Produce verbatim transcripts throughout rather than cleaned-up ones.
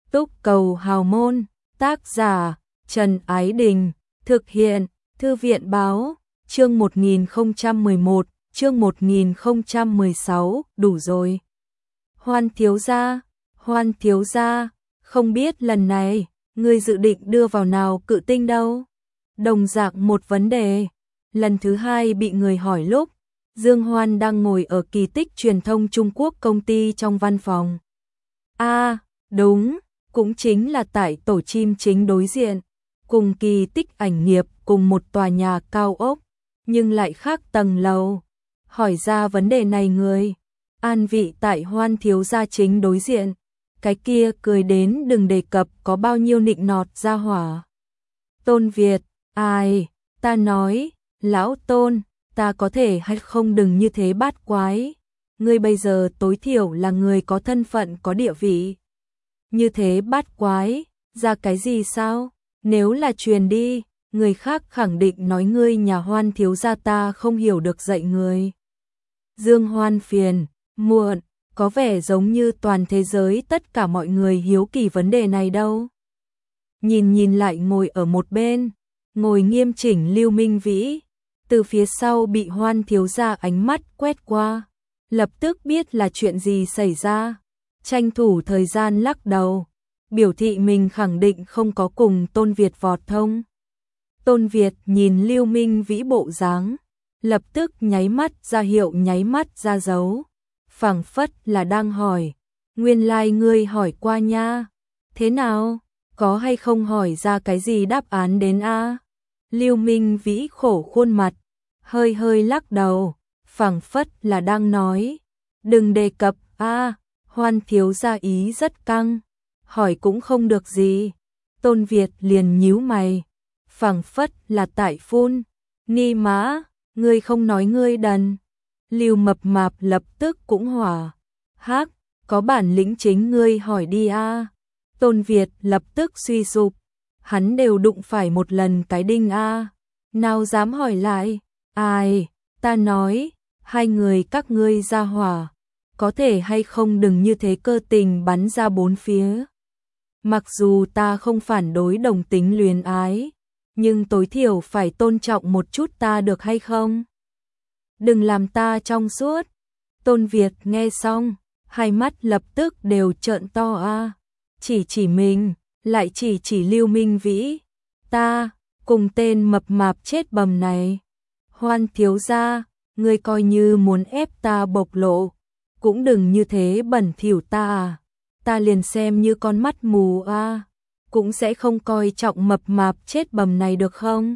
Túc Cầu Hào Môn, tác giả Trần Ái Đình, thực hiện Thư viện Báo, chương một nghìn không trăm mười một, chương một nghìn không trăm mười sáu, đủ rồi. Hoan thiếu gia, Hoan thiếu gia, không biết lần này, ngươi dự định đưa vào nào cự tinh đâu? Đồng dạng một vấn đề, lần thứ hai bị người hỏi lúc, Dương Hoan đang ngồi ở Kỳ Tích Truyền thông Trung Quốc công ty trong văn phòng. A, à, đúng, cũng chính là tại tổ chim chính đối diện, cùng Kỳ Tích ảnh nghiệp cùng một tòa nhà cao ốc, nhưng lại khác tầng lầu. Hỏi ra vấn đề này người, an vị tại Hoan thiếu gia chính đối diện, cái kia cười đến đừng đề cập có bao nhiêu nịnh nọt ra hỏa. Tôn Việt, ai, ta nói, lão Tôn, ta có thể hay không đừng như thế bát quái. Ngươi bây giờ tối thiểu là người có thân phận có địa vị. Như thế bát quái, ra cái gì sao? Nếu là truyền đi, người khác khẳng định nói ngươi nhà Hoan thiếu gia ta không hiểu được dạy người. Dương Hoan phiền, muộn, có vẻ giống như toàn thế giới tất cả mọi người hiếu kỳ vấn đề này đâu. Nhìn nhìn lại ngồi ở một bên, ngồi nghiêm chỉnh Lưu Minh Vĩ, từ phía sau bị Hoan thiếu gia ánh mắt quét qua, lập tức biết là chuyện gì xảy ra, tranh thủ thời gian lắc đầu, biểu thị mình khẳng định không có cùng Tôn Việt vọt thông. Tôn Việt nhìn Lưu Minh Vĩ bộ dáng, lập tức nháy mắt ra hiệu nháy mắt ra dấu, phảng phất là đang hỏi, nguyên lai like ngươi hỏi qua nha, thế nào, có hay không hỏi ra cái gì đáp án đến a? Lưu Minh Vĩ khổ khuôn mặt, hơi hơi lắc đầu, phảng phất là đang nói, đừng đề cập a, Hoan thiếu gia ý rất căng, hỏi cũng không được gì. Tôn Việt liền nhíu mày, phảng phất là tại phun, ni mã, ngươi không nói ngươi đần. Lưu Mập Mạp lập tức cũng hỏa, hắc, có bản lĩnh chính ngươi hỏi đi a. Tôn Việt lập tức suy sụp, hắn đều đụng phải một lần cái đinh a, nào dám hỏi lại, ai, ta nói, hai người các ngươi ra hỏa, có thể hay không đừng như thế cơ tình bắn ra bốn phía. Mặc dù ta không phản đối đồng tính luyến ái, nhưng tối thiểu phải tôn trọng một chút ta được hay không? Đừng làm ta trong suốt. Tôn Việt nghe xong, hai mắt lập tức đều trợn to a, chỉ chỉ mình, lại chỉ chỉ Lưu Minh Vĩ, ta, cùng tên mập mạp chết bầm này. Hoan thiếu gia, ngươi coi như muốn ép ta bộc lộ, cũng đừng như thế bẩn thỉu ta à, ta liền xem như con mắt mù a, cũng sẽ không coi trọng mập mạp chết bầm này được không?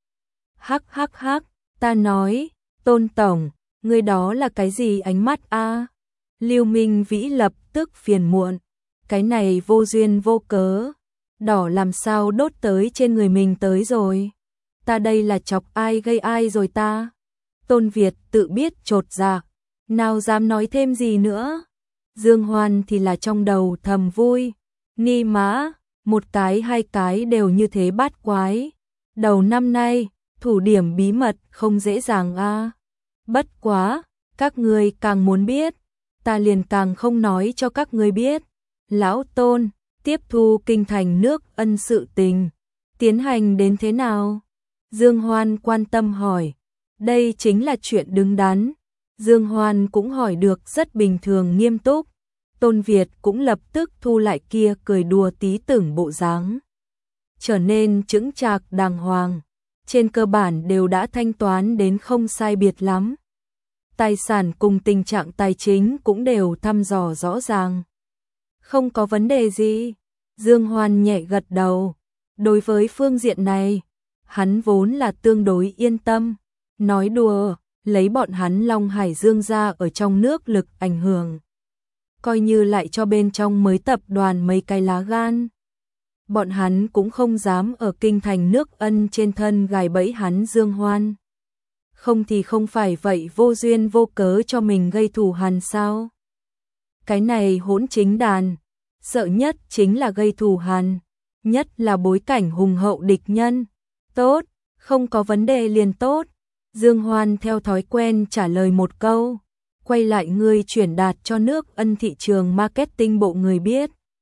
Hắc hắc hắc, ta nói, Tôn tổng, ngươi đó là cái gì ánh mắt a? Lưu Minh Vĩ lập tức phiền muộn, cái này vô duyên vô cớ, đỏ làm sao đốt tới trên người mình tới rồi. Ta đây là chọc ai gây ai rồi ta? Tôn Việt tự biết chột dạ, nào dám nói thêm gì nữa. Dương Hoan thì là trong đầu thầm vui, ni mã, một cái hai cái đều như thế bát quái. Đầu năm nay, thủ điểm bí mật không dễ dàng a. Bất quá, các ngươi càng muốn biết, ta liền càng không nói cho các ngươi biết. Lão Tôn, tiếp thu kinh thành nước ân sự tình, tiến hành đến thế nào? Dương Hoan quan tâm hỏi, đây chính là chuyện đứng đắn. Dương Hoan cũng hỏi được rất bình thường nghiêm túc. Tôn Việt cũng lập tức thu lại kia cười đùa tí tưởng bộ dáng, trở nên chững chạc đàng hoàng, trên cơ bản đều đã thanh toán đến không sai biệt lắm. Tài sản cùng tình trạng tài chính cũng đều thăm dò rõ ràng. Không có vấn đề gì. Dương Hoan nhẹ gật đầu. Đối với phương diện này, hắn vốn là tương đối yên tâm. Nói đùa, lấy bọn hắn Long Hải Dương ra ở trong nước lực ảnh hưởng, coi như lại cho bên trong mới tập đoàn mấy cái lá gan, bọn hắn cũng không dám ở kinh thành nước ân trên thân gài bẫy hắn Dương Hoan. Không thì không phải vậy vô duyên vô cớ cho mình gây thù hằn sao? Cái này hỗn chính đàn, sợ nhất chính là gây thù hằn, nhất là bối cảnh hùng hậu địch nhân. Tốt, không có vấn đề liền tốt. Dương Hoan theo thói quen trả lời một câu, quay lại ngươi chuyển đạt cho nước ân thị trường marketing bộ người biết.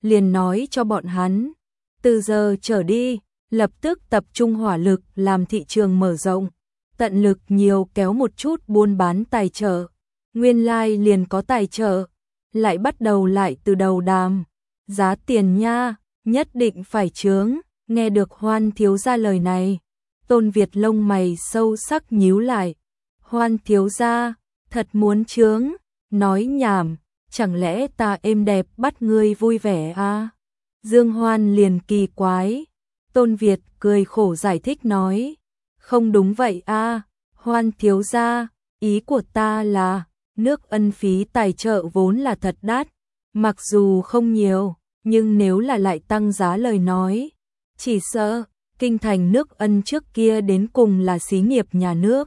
liền nói cho bọn hắn, từ giờ trở đi, lập tức tập trung hỏa lực làm thị trường mở rộng, tận lực nhiều kéo một chút buôn bán tài trợ. Nguyên lai like liền có tài trợ, lại bắt đầu lại từ đầu đàm. Giá tiền nha, nhất định phải chướng. Nghe được Hoan thiếu gia lời này, Tôn Việt lông mày sâu sắc nhíu lại. Hoan thiếu gia, thật muốn chướng, nói nhảm, chẳng lẽ ta êm đẹp bắt ngươi vui vẻ à? Dương Hoan liền kỳ quái. Tôn Việt cười khổ giải thích nói, không đúng vậy à, Hoan thiếu gia, ý của ta là, nước ân phí tài trợ vốn là thật đắt, mặc dù không nhiều, nhưng nếu là lại tăng giá lời nói, chỉ sợ, kinh thành nước ân trước kia đến cùng là xí nghiệp nhà nước.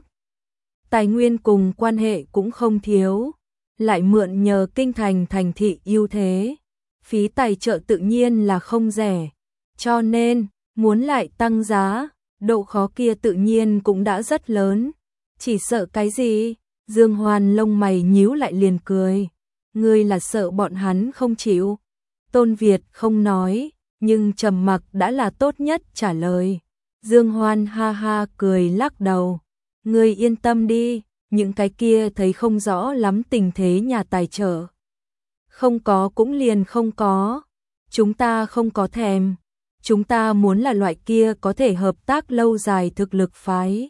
Tài nguyên cùng quan hệ cũng không thiếu, lại mượn nhờ kinh thành thành thị ưu thế, phí tài trợ tự nhiên là không rẻ, cho nên, muốn lại tăng giá, độ khó kia tự nhiên cũng đã rất lớn, chỉ sợ cái gì? Dương Hoan lông mày nhíu lại liền cười, ngươi là sợ bọn hắn không chịu. Tôn Việt không nói, nhưng trầm mặc đã là tốt nhất trả lời. Dương Hoan ha ha cười lắc đầu, ngươi yên tâm đi, những cái kia thấy không rõ lắm tình thế nhà tài trợ. Không có cũng liền không có, chúng ta không có thèm, chúng ta muốn là loại kia có thể hợp tác lâu dài thực lực phái.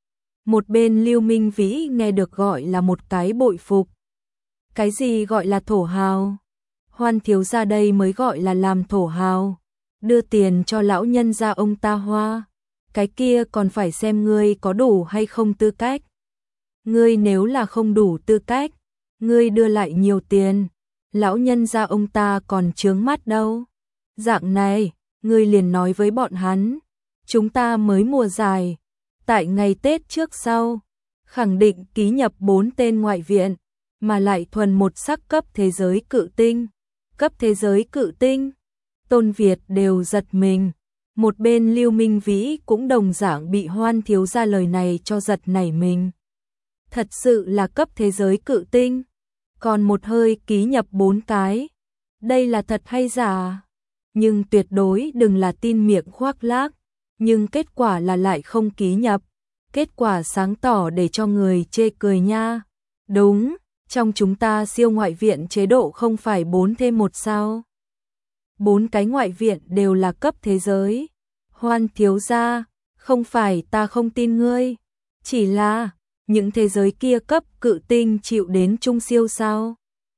Một bên Lưu Minh Vĩ nghe được gọi là một cái bội phục. Cái gì gọi là thổ hào? Hoan thiếu gia đây mới gọi là làm thổ hào. Đưa tiền cho lão nhân gia ông ta hoa. Cái kia còn phải xem ngươi có đủ hay không tư cách. Ngươi nếu là không đủ tư cách, ngươi đưa lại nhiều tiền. Lão nhân gia ông ta còn chướng mắt đâu. Dạng này, ngươi liền nói với bọn hắn. Chúng ta mới mùa giải. Tại ngày Tết trước sau, khẳng định ký nhập bốn tên ngoại viện, mà lại thuần một sắc cấp thế giới cự tinh. Cấp thế giới cự tinh, Tôn Việt đều giật mình. Một bên Lưu Minh Vĩ cũng đồng dạng bị Hoan thiếu gia lời này cho giật nảy mình. Thật sự là cấp thế giới cự tinh, còn một hơi ký nhập bốn cái. Đây là thật hay giả? Nhưng tuyệt đối đừng là tin miệng khoác lác. Nhưng kết quả là lại không ký nhập, kết quả sáng tỏ để cho người chê cười nha. Đúng, trong chúng ta siêu ngoại viện chế độ không phải bốn thêm một sao. Bốn cái ngoại viện đều là cấp thế giới. Hoan thiếu gia, không phải ta không tin ngươi, chỉ là những thế giới kia cấp cự tinh chịu đến trung siêu sao?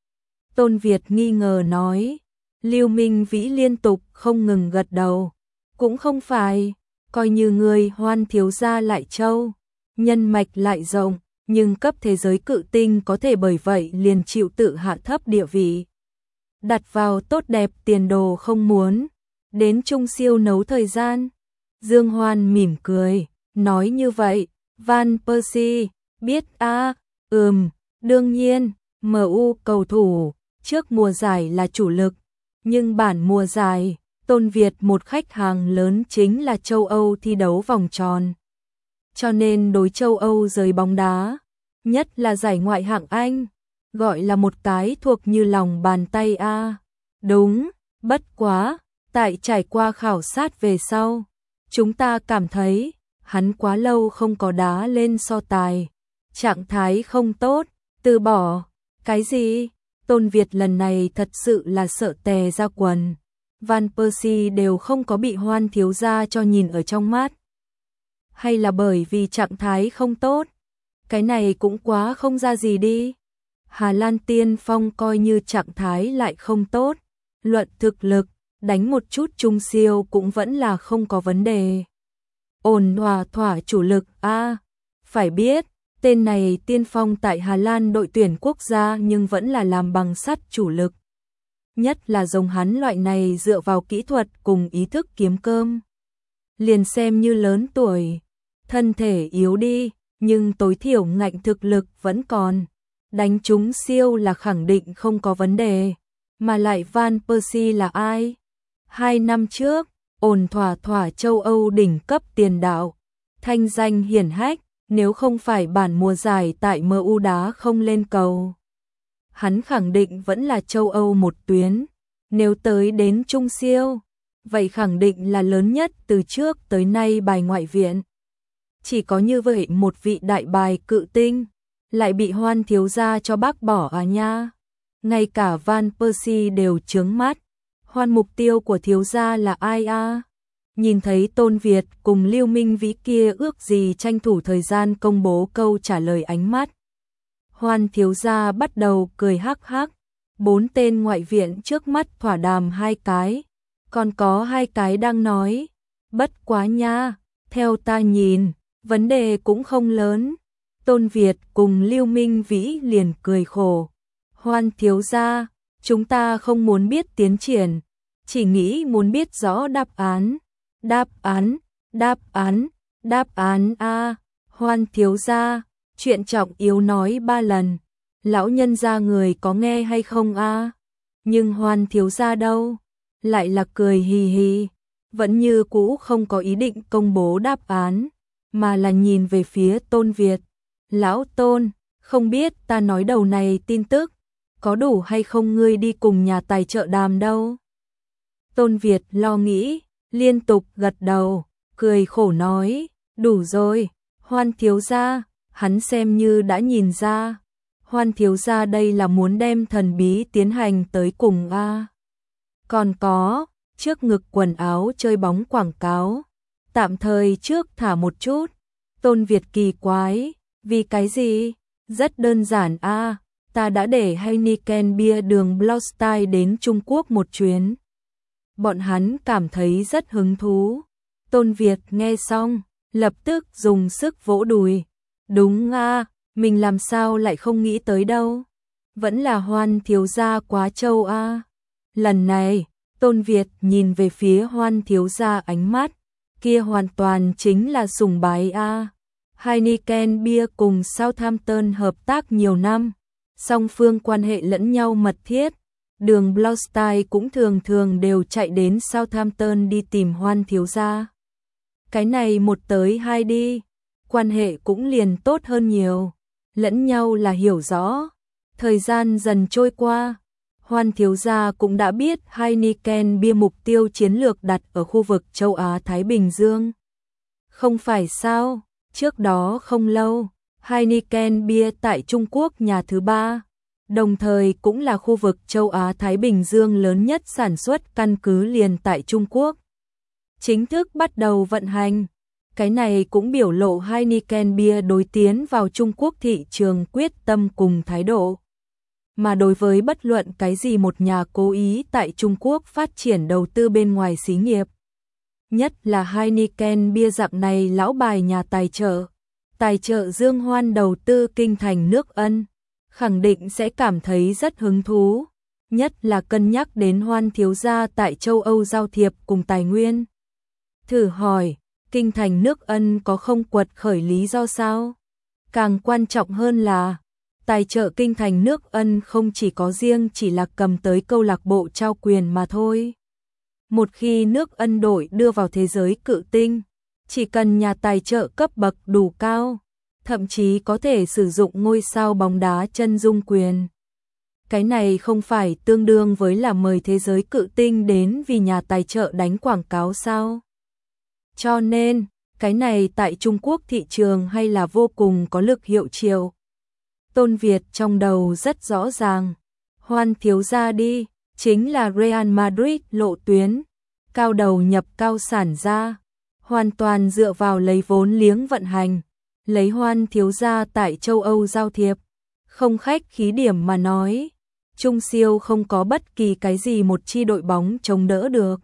Tôn Việt nghi ngờ nói. Lưu Minh Vĩ liên tục không ngừng gật đầu. Cũng không phải, coi như người Hoan thiếu gia lại trâu, nhân mạch lại rộng, nhưng cấp thế giới cự tinh có thể bởi vậy liền chịu tự hạ thấp địa vị. Đặt vào tốt đẹp tiền đồ không muốn, đến trung siêu nấu thời gian. Dương Hoan mỉm cười, nói như vậy, Van Persie, biết a à, ừm, đương nhiên, em u cầu thủ, trước mùa giải là chủ lực, nhưng bản mùa giải, Tôn Việt một khách hàng lớn chính là châu Âu thi đấu vòng tròn. Cho nên đối châu Âu giới bóng đá, nhất là giải ngoại hạng Anh, gọi là một cái thuộc như lòng bàn tay a. À. Đúng, bất quá, tại trải qua khảo sát về sau, chúng ta cảm thấy, hắn quá lâu không có đá lên so tài, trạng thái không tốt, từ bỏ, cái gì? Tôn Việt lần này thật sự là sợ tè ra quần. Van Persie đều không có bị Hoan thiếu gia cho nhìn ở trong mắt. Hay là bởi vì trạng thái không tốt? Cái này cũng quá không ra gì đi. Hà Lan tiên phong coi như trạng thái lại không tốt. Luận thực lực, đánh một chút trung siêu cũng vẫn là không có vấn đề. Ổn hòa thỏa chủ lực a à, phải biết, tên này tiên phong tại Hà Lan đội tuyển quốc gia nhưng vẫn là làm bằng sắt chủ lực. Nhất là giống hắn loại này dựa vào kỹ thuật cùng ý thức kiếm cơm. Liền xem như lớn tuổi, thân thể yếu đi, nhưng tối thiểu ngạnh thực lực vẫn còn. Đánh trúng siêu là khẳng định không có vấn đề. Mà lại Van Persie là ai? Hai năm trước, ổn thỏa thỏa châu Âu đỉnh cấp tiền đạo. Thanh danh hiển hách, nếu không phải bản mùa giải tại em u đá không lên cầu. Hắn khẳng định vẫn là châu Âu một tuyến. Nếu tới đến Trung Siêu, vậy khẳng định là lớn nhất từ trước tới nay bài ngoại viện. Chỉ có như vậy một vị đại bài cự tinh, lại bị Hoan thiếu gia cho bác bỏ à nha. Ngay cả Van Persie đều trướng mắt. Hoan mục tiêu của thiếu gia là ai a? Nhìn thấy Tôn Việt cùng Lưu Minh Vĩ kia ước gì tranh thủ thời gian công bố câu trả lời ánh mắt. Hoan thiếu gia bắt đầu cười hắc hắc. Bốn tên ngoại viện trước mắt thỏa đàm hai cái, còn có hai cái đang nói. Bất quá nha, theo ta nhìn, vấn đề cũng không lớn. Tôn Việt cùng Lưu Minh Vĩ liền cười khổ. Hoan thiếu gia, chúng ta không muốn biết tiến triển, chỉ nghĩ muốn biết rõ đáp án. Đáp án, đáp án, đáp án a. Hoan thiếu gia, chuyện trọng yếu nói ba lần. Lão nhân gia người có nghe hay không a? Nhưng Hoan thiếu gia đâu? Lại là cười hì hì, vẫn như cũ không có ý định công bố đáp án, mà là nhìn về phía Tôn Việt. Lão Tôn, không biết ta nói đầu này tin tức, có đủ hay không ngươi đi cùng nhà tài trợ đàm đâu? Tôn Việt lo nghĩ, liên tục gật đầu, cười khổ nói, đủ rồi, Hoan thiếu gia, hắn xem như đã nhìn ra. Hoan thiếu gia đây là muốn đem thần bí tiến hành tới cùng a. Còn có, trước ngực quần áo chơi bóng quảng cáo, tạm thời trước thả một chút. Tôn Việt kỳ quái, vì cái gì? Rất đơn giản a, ta đã để Heineken bia đường Blostein đến Trung Quốc một chuyến. Bọn hắn cảm thấy rất hứng thú. Tôn Việt nghe xong, lập tức dùng sức vỗ đùi. Đúng a, mình làm sao lại không nghĩ tới đâu. Vẫn là Hoan thiếu gia quá trâu a. Lần này, Tôn Việt nhìn về phía Hoan thiếu gia ánh mắt, kia hoàn toàn chính là sùng bái a. Heineken bia cùng Southampton hợp tác nhiều năm, song phương quan hệ lẫn nhau mật thiết. Đường Blostein cũng thường thường đều chạy đến Southampton đi tìm Hoan thiếu gia. Cái này một tới hai đi, quan hệ cũng liền tốt hơn nhiều, lẫn nhau là hiểu rõ. Thời gian dần trôi qua, Hoan thiếu gia cũng đã biết Heineken bia mục tiêu chiến lược đặt ở khu vực châu Á Thái Bình Dương. Không phải sao, trước đó không lâu, Heineken bia tại Trung Quốc nhà thứ ba, đồng thời cũng là khu vực châu Á Thái Bình Dương lớn nhất sản xuất căn cứ liền tại Trung Quốc, chính thức bắt đầu vận hành. Cái này cũng biểu lộ Heineken bia đối tiến vào Trung Quốc thị trường quyết tâm cùng thái độ. Mà đối với bất luận cái gì một nhà cố ý tại Trung Quốc phát triển đầu tư bên ngoài xí nghiệp, nhất là Heineken bia dạng này lão bài nhà tài trợ, tài trợ Dương Hoan đầu tư kinh thành nước Ân, khẳng định sẽ cảm thấy rất hứng thú, nhất là cân nhắc đến Hoan thiếu gia tại châu Âu giao thiệp cùng tài nguyên. Thử hỏi, kinh thành nước Ân có không quật khởi lý do sao? Càng quan trọng hơn là, tài trợ kinh thành nước Ân không chỉ có riêng chỉ là cầm tới câu lạc bộ trao quyền mà thôi. Một khi nước Ân đội đưa vào thế giới cự tinh, chỉ cần nhà tài trợ cấp bậc đủ cao, thậm chí có thể sử dụng ngôi sao bóng đá chân dung quyền. Cái này không phải tương đương với là mời thế giới cự tinh đến vì nhà tài trợ đánh quảng cáo sao? Cho nên, cái này tại Trung Quốc thị trường hay là vô cùng có lực hiệu triệu. Tôn Việt trong đầu rất rõ ràng, Hoan thiếu gia đi, chính là Real Madrid lộ tuyến, cao đầu nhập cao sản ra, hoàn toàn dựa vào lấy vốn liếng vận hành, lấy Hoan thiếu gia tại châu Âu giao thiệp, không khách khí điểm mà nói, Trung Siêu không có bất kỳ cái gì một chi đội bóng chống đỡ được.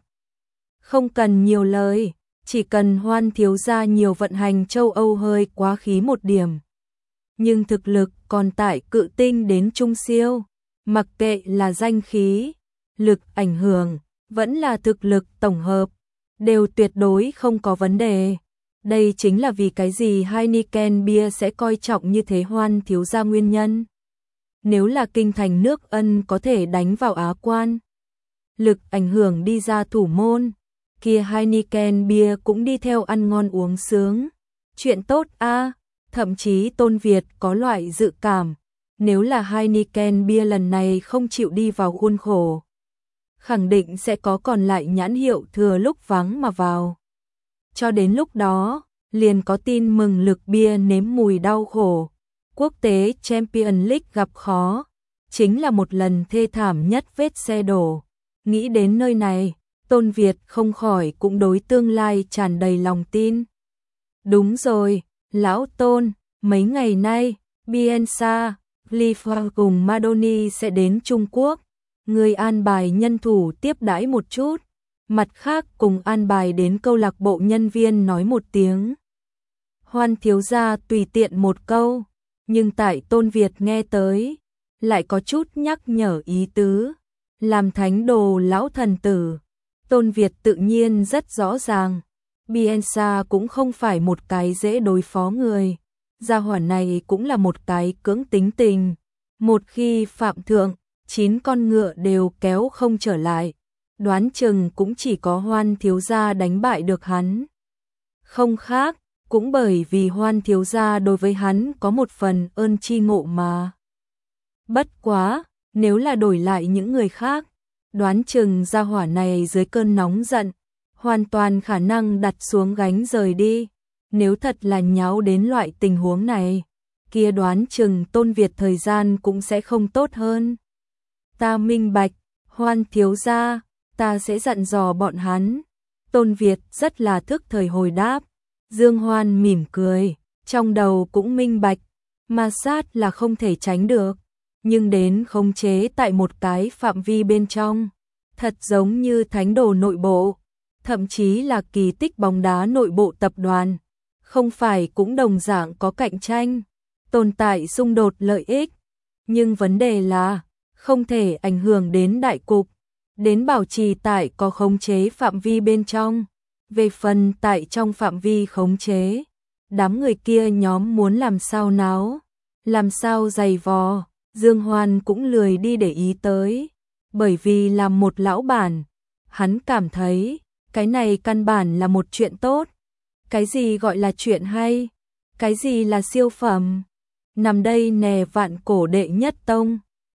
Không cần nhiều lời, chỉ cần Hoan thiếu gia nhiều vận hành châu Âu hơi quá khí một điểm. Nhưng thực lực còn tại cự tinh đến Trung Siêu, mặc kệ là danh khí, lực ảnh hưởng, vẫn là thực lực tổng hợp, đều tuyệt đối không có vấn đề. Đây chính là vì cái gì Heineken bia sẽ coi trọng như thế Hoan thiếu gia nguyên nhân. Nếu là kinh thành nước Ân có thể đánh vào Á quan, lực ảnh hưởng đi ra thủ môn, kia Heineken bia cũng đi theo ăn ngon uống sướng. Chuyện tốt a. Thậm chí Tôn Việt có loại dự cảm, nếu là Heineken bia lần này không chịu đi vào khuôn khổ, khẳng định sẽ có còn lại nhãn hiệu thừa lúc vắng mà vào. Cho đến lúc đó, liền có tin mừng lực bia nếm mùi đau khổ. Quốc tế Champions League gặp khó, chính là một lần thê thảm nhất vết xe đổ. Nghĩ đến nơi này, Tôn Việt không khỏi cũng đối tương lai tràn đầy lòng tin. Đúng rồi, lão Tôn, mấy ngày nay, Bielsa, Clifford cùng Madoni sẽ đến Trung Quốc. Người an bài nhân thủ tiếp đãi một chút, mặt khác cùng an bài đến câu lạc bộ nhân viên nói một tiếng. Hoan thiếu gia tùy tiện một câu, nhưng tại Tôn Việt nghe tới, lại có chút nhắc nhở ý tứ. Làm thánh đồ lão thần tử, Tôn Việt tự nhiên rất rõ ràng. Bielsa cũng không phải một cái dễ đối phó người. Gia hỏa này cũng là một cái cưỡng tính tình. Một khi phạm thượng, chín con ngựa đều kéo không trở lại. Đoán chừng cũng chỉ có Hoan thiếu gia đánh bại được hắn. Không khác, cũng bởi vì Hoan thiếu gia đối với hắn có một phần ơn tri ngộ mà. Bất quá, nếu là đổi lại những người khác, đoán chừng gia hỏa này dưới cơn nóng giận, hoàn toàn khả năng đặt xuống gánh rời đi. Nếu thật là nháo đến loại tình huống này, kia đoán chừng Tôn Việt thời gian cũng sẽ không tốt hơn. Ta minh bạch, Hoan thiếu gia, ta sẽ dặn dò bọn hắn. Tôn Việt rất là thức thời hồi đáp. Dương Hoan mỉm cười, trong đầu cũng minh bạch, ma sát là không thể tránh được, nhưng đến khống chế tại một cái phạm vi bên trong, thật giống như thánh đồ nội bộ, thậm chí là kỳ tích bóng đá nội bộ tập đoàn, không phải cũng đồng dạng có cạnh tranh, tồn tại xung đột lợi ích, nhưng vấn đề là không thể ảnh hưởng đến đại cục, đến bảo trì tại có khống chế phạm vi bên trong. Về phần tại trong phạm vi khống chế, đám người kia nhóm muốn làm sao náo, làm sao giày vò, Dương Hoan cũng lười đi để ý tới, bởi vì làm một lão bản, hắn cảm thấy cái này căn bản là một chuyện tốt. Cái gì gọi là chuyện hay? Cái gì là siêu phẩm? Nằm đây nè vạn cổ đệ nhất tông.